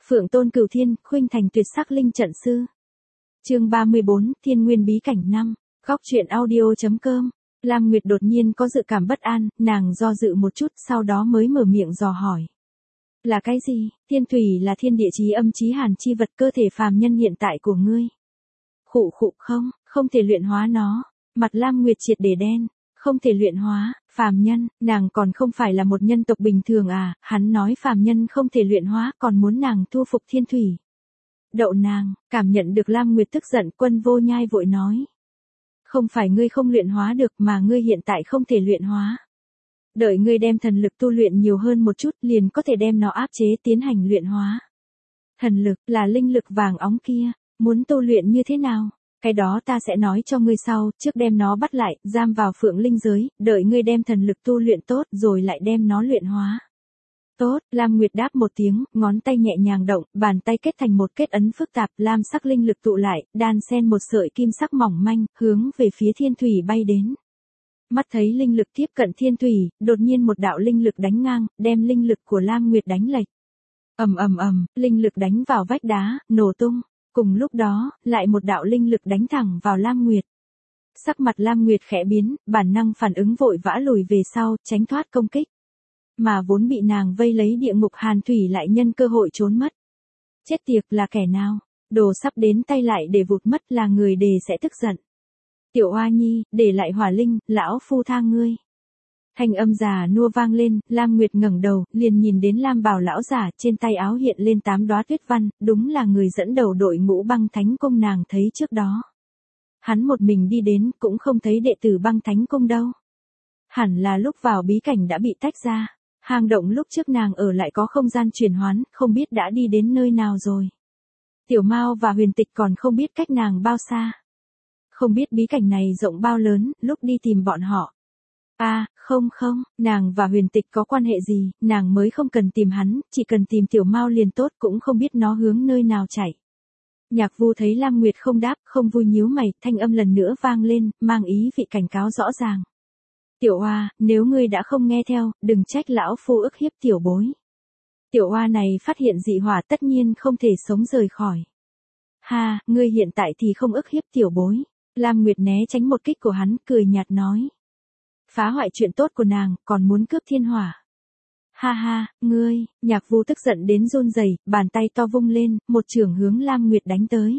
Phượng Tôn Cửu Thiên, khuynh thành tuyệt sắc linh trận sư. Chương 34, Thiên Nguyên bí cảnh 5. Góc truyện audio.com. Lam Nguyệt đột nhiên có dự cảm bất an, nàng do dự một chút, sau đó mới mở miệng dò hỏi. Là cái gì? Thiên thủy là thiên địa chí âm chí hàn chi vật, cơ thể phàm nhân hiện tại của ngươi. Khụ không thể luyện hóa nó. Mặt Lam Nguyệt triệt để đen. Không thể luyện hóa, phàm nhân, nàng còn không phải là một nhân tộc bình thường à, hắn nói phàm nhân không thể luyện hóa, còn muốn nàng thu phục thiên thủy. Đậu nàng, cảm nhận được Lam Nguyệt tức giận, Quân Vô Nhai vội nói. Không phải ngươi không luyện hóa được mà ngươi hiện tại không thể luyện hóa. Đợi ngươi đem thần lực tu luyện nhiều hơn một chút liền có thể đem nó áp chế tiến hành luyện hóa. Thần lực là linh lực vàng óng kia, muốn tu luyện như thế nào? Cái đó ta sẽ nói cho ngươi sau, trước đem nó bắt lại, giam vào Phượng Linh giới, đợi ngươi đem thần lực tu luyện tốt rồi lại đem nó luyện hóa. Tốt, Lam Nguyệt đáp một tiếng, ngón tay nhẹ nhàng động, bàn tay kết thành một kết ấn phức tạp, lam sắc linh lực tụ lại, đan xen một sợi kim sắc mỏng manh, hướng về phía thiên thủy bay đến. Mắt thấy linh lực tiếp cận thiên thủy, đột nhiên một đạo linh lực đánh ngang, đem linh lực của Lam Nguyệt đánh lệch. Ầm, linh lực đánh vào vách đá, nổ tung. Cùng lúc đó, lại một đạo linh lực đánh thẳng vào Lam Nguyệt. Sắc mặt Lam Nguyệt khẽ biến, bản năng phản ứng vội vã lùi về sau, tránh thoát công kích. Mà vốn bị nàng vây lấy địa ngục hàn thủy lại nhân cơ hội trốn mất. Chết tiệt, là kẻ nào? Đồ sắp đến tay lại để vụt mất, là người đề sẽ tức giận. Tiểu Oa Nhi, để lại hỏa linh, lão phu tha ngươi. Thanh âm già nua vang lên, Lam Nguyệt ngẩng đầu, liền nhìn đến Lam Bảo lão giả, trên tay áo hiện lên 8 đóa tuyết văn, đúng là người dẫn đầu đội ngũ Băng Thánh Cung nàng thấy trước đó. Hắn một mình đi đến, cũng không thấy đệ tử Băng Thánh Cung đâu. Hẳn là lúc vào bí cảnh đã bị tách ra, hang động lúc trước nàng ở lại có không gian chuyển hoán, không biết đã đi đến nơi nào rồi. Tiểu Mao và Huyền Tịch còn không biết cách nàng bao xa. Không biết bí cảnh này rộng bao lớn, lúc đi tìm bọn họ. Không, nàng và Huyền Tịch có quan hệ gì, nàng mới không cần tìm hắn, chỉ cần tìm Tiểu Mao liền tốt, cũng không biết nó hướng nơi nào chạy. Nhạc Vu thấy Lam Nguyệt không đáp, không vui nhíu mày, thanh âm lần nữa vang lên, mang ý vị cảnh cáo rõ ràng. Tiểu Oa, nếu ngươi đã không nghe theo, đừng trách lão phu ức hiếp tiểu bối. Tiểu Oa này phát hiện dị hỏa tất nhiên không thể sống rời khỏi. Ha, ngươi hiện tại thì không ức hiếp tiểu bối. Lam Nguyệt né tránh một kích của hắn, cười nhạt nói. Phá hoại chuyện tốt của nàng, còn muốn cướp thiên hỏa. Ha, ngươi, Nhạc Vu tức giận đến run rẩy, bàn tay to vung lên, một chưởng hướng Lam Nguyệt đánh tới.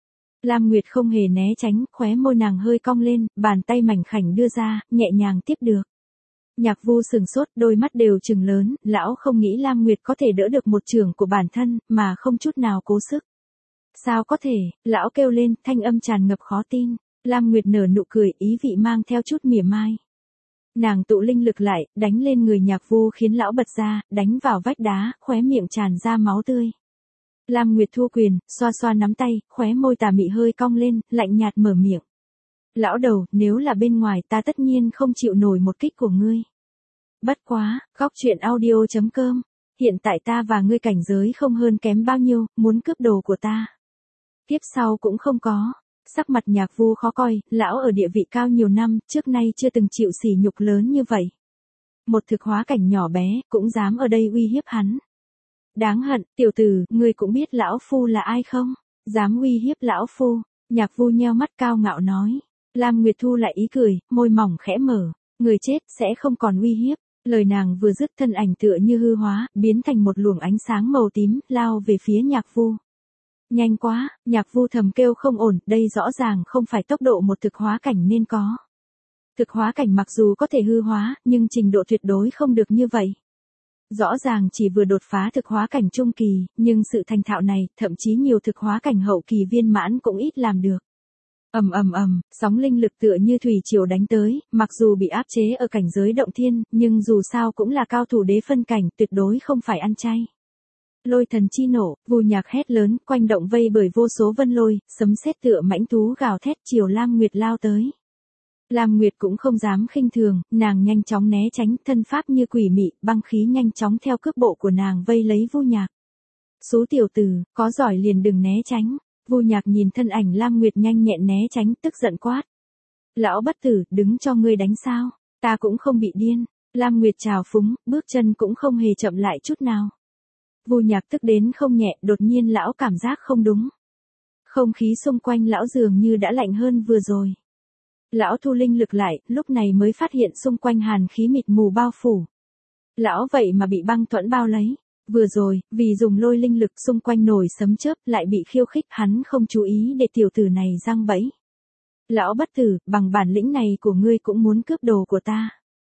Lam Nguyệt không hề né tránh, khóe môi nàng hơi cong lên, bàn tay mảnh khảnh đưa ra, nhẹ nhàng tiếp được. Nhạc Vu sừng sốt, đôi mắt đều trừng lớn, lão không nghĩ Lam Nguyệt có thể đỡ được một chưởng của bản thân, mà không chút nào cố sức. Sao có thể, lão kêu lên, thanh âm tràn ngập khó tin. Lam Nguyệt nở nụ cười, ý vị mang theo chút mỉa mai. Nàng tụ linh lực lại, đánh lên người Nhạc Vu khiến lão bật ra, đánh vào vách đá, khóe miệng tràn ra máu tươi. Lam Nguyệt thu quyền, xoa nắm tay, khóe môi tà mị hơi cong lên, lạnh nhạt mở miệng. Lão đầu, nếu là bên ngoài ta tất nhiên không chịu nổi một kích của ngươi. Bất quá, góc truyện audio.com, hiện tại ta và ngươi cảnh giới không hơn kém bao nhiêu, muốn cướp đồ của ta. Tiếp sau cũng không có. Sắc mặt Nhạc Vu khó coi, lão ở địa vị cao nhiều năm, trước nay chưa từng chịu sỉ nhục lớn như vậy. Một thực hóa cảnh nhỏ bé, cũng dám ở đây uy hiếp hắn. Đáng hận, tiểu tử, ngươi cũng biết lão phu là ai không? Dám uy hiếp lão phu. Nhạc Vu nheo mắt cao ngạo nói. Lam Nguyệt thu lại ý cười, môi mỏng khẽ mở. Người chết sẽ không còn uy hiếp. Lời nàng vừa dứt, thân ảnh tựa như hư hóa, biến thành một luồng ánh sáng màu tím, lao về phía Nhạc Vu. Nhanh quá, Nhạc Vu thầm kêu không ổn, đây rõ ràng không phải tốc độ một thực hóa cảnh nên có. Thực hóa cảnh mặc dù có thể hư hóa, nhưng trình độ tuyệt đối không được như vậy. Rõ ràng chỉ vừa đột phá thực hóa cảnh trung kỳ, nhưng sự thành thạo này, thậm chí nhiều thực hóa cảnh hậu kỳ viên mãn cũng ít làm được. Ầm, sóng linh lực tựa như thủy triều đánh tới, mặc dù bị áp chế ở cảnh giới động thiên, nhưng dù sao cũng là cao thủ đế phân cảnh, tuyệt đối không phải ăn chay. Lôi thần chi nổ, Vu Nhạc hét lớn, quanh động vây bởi vô số vân lôi, sấm sét tựa mãnh thú gào thét chiều Lam Nguyệt lao tới. Lam Nguyệt cũng không dám khinh thường, nàng nhanh chóng né tránh, thân pháp như quỷ mị, băng khí nhanh chóng theo cước bộ của nàng vây lấy Vu Nhạc. Xú tiểu tử, có giỏi liền đừng né tránh. Vu Nhạc nhìn thân ảnh Lam Nguyệt nhanh nhẹn né tránh, tức giận quát. Lão bất tử, đứng cho ngươi đánh sao? Ta cũng không bị điên. Lam Nguyệt trào phúng, bước chân cũng không hề chậm lại chút nào. Vu Nhạc tức đến không nhẹ, đột nhiên lão cảm giác không đúng. Không khí xung quanh lão dường như đã lạnh hơn vừa rồi. Lão thu linh lực lại, lúc này mới phát hiện xung quanh hàn khí mịt mù bao phủ. Lão vậy mà bị băng thuẫn bao lấy. Vừa rồi, vì dùng lôi linh lực xung quanh nổi sấm chớp lại bị khiêu khích, hắn không chú ý để tiểu tử này giăng bẫy. Lão bất tử, bằng bản lĩnh này của ngươi cũng muốn cướp đồ của ta.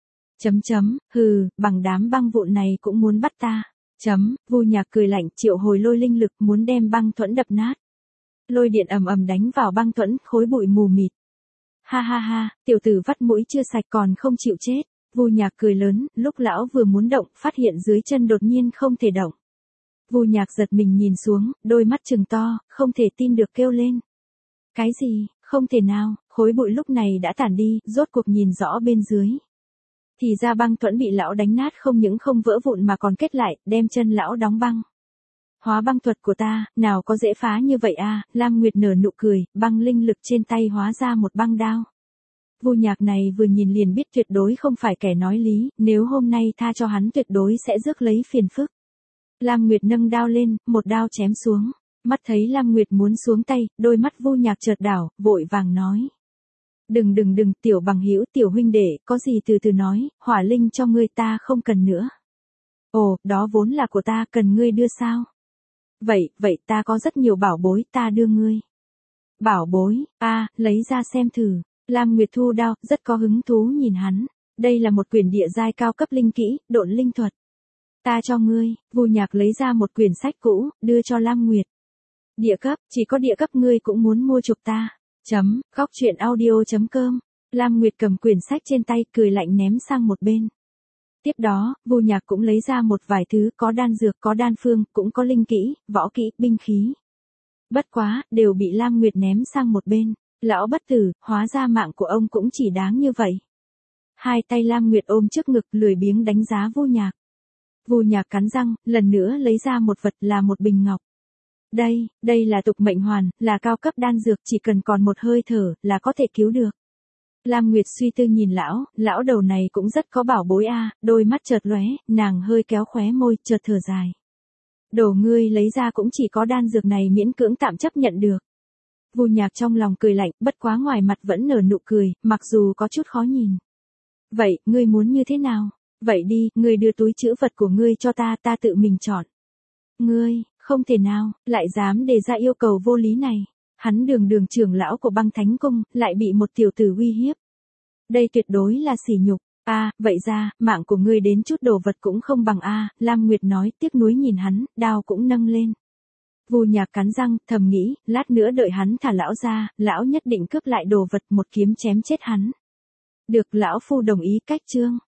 Hừ, bằng đám băng vụn này cũng muốn bắt ta. Vu Nhạc cười lạnh, triệu hồi lôi linh lực muốn đem băng thuẫn đập nát. Lôi điện ầm ầm đánh vào băng thuẫn, khối bụi mù mịt. Ha ha ha, tiểu tử vắt mũi chưa sạch còn không chịu chết. Vu Nhạc cười lớn, lúc lão vừa muốn động, phát hiện dưới chân đột nhiên không thể động. Vu Nhạc giật mình nhìn xuống, đôi mắt trừng to, không thể tin được kêu lên. Cái gì, không thể nào, khối bụi lúc này đã tản đi, rốt cuộc nhìn rõ bên dưới. Thì ra băng thuẫn bị lão đánh nát không những không vỡ vụn mà còn kết lại, đem chân lão đóng băng. Hóa băng thuật của ta, nào có dễ phá như vậy à, Lam Nguyệt nở nụ cười, băng linh lực trên tay hóa ra một băng đao. Vu Nhạc này vừa nhìn liền biết tuyệt đối không phải kẻ nói lý, nếu hôm nay tha cho hắn tuyệt đối sẽ rước lấy phiền phức. Lam Nguyệt nâng đao lên, một đao chém xuống. Mắt thấy Lam Nguyệt muốn xuống tay, đôi mắt Vu Nhạc chợt đảo, vội vàng nói. Đừng, tiểu bằng hữu, tiểu huynh đệ, có gì từ từ nói, hỏa linh cho ngươi ta không cần nữa. Ồ, đó vốn là của ta, cần ngươi đưa sao? Vậy ta có rất nhiều bảo bối, ta đưa ngươi. Bảo bối, lấy ra xem thử. Lam Nguyệt thu đao, rất có hứng thú nhìn hắn. Đây là một quyển địa giai cao cấp linh kỹ, độn linh thuật. Ta cho ngươi. Vu Nhạc lấy ra một quyển sách cũ, đưa cho Lam Nguyệt. Địa cấp, chỉ có địa cấp ngươi cũng muốn mua chuộc ta. Góc chuyện audio.com. Lam Nguyệt cầm quyển sách trên tay, cười lạnh ném sang một bên. Tiếp đó, Vu Nhạc cũng lấy ra một vài thứ, có đan dược, có đan phương, cũng có linh kỹ, võ kỹ, binh khí. Bất quá, đều bị Lam Nguyệt ném sang một bên. Lão bất tử, hóa ra mạng của ông cũng chỉ đáng như vậy. Hai tay Lam Nguyệt ôm trước ngực, lười biếng đánh giá Vu Nhạc. Vu Nhạc cắn răng, lần nữa lấy ra một vật, là một bình ngọc. Đây là tục mệnh hoàn, là cao cấp đan dược, chỉ cần còn một hơi thở, là có thể cứu được. Lam Nguyệt suy tư nhìn lão đầu này cũng rất có bảo bối a, đôi mắt chợt lóe, nàng hơi kéo khóe môi, chợt thở dài. Đồ ngươi lấy ra cũng chỉ có đan dược này miễn cưỡng tạm chấp nhận được. Vu Nhạc trong lòng cười lạnh, bất quá ngoài mặt vẫn nở nụ cười, mặc dù có chút khó nhìn. Vậy, ngươi muốn như thế nào? Vậy đi, ngươi đưa túi trữ vật của ngươi cho ta, ta tự mình chọn. Ngươi, không thể nào, lại dám đề ra yêu cầu vô lý này. Hắn đường trưởng lão của Băng Thánh Cung, lại bị một tiểu tử uy hiếp. Đây tuyệt đối là sỉ nhục. Vậy ra, mạng của ngươi đến chút đồ vật cũng không bằng Lam Nguyệt nói, tiếc nuối nhìn hắn, đao cũng nâng lên. Vu Nhạc cắn răng, thầm nghĩ, lát nữa đợi hắn thả lão ra, lão nhất định cướp lại đồ vật, một kiếm chém chết hắn. Được, lão phu đồng ý, cách chương.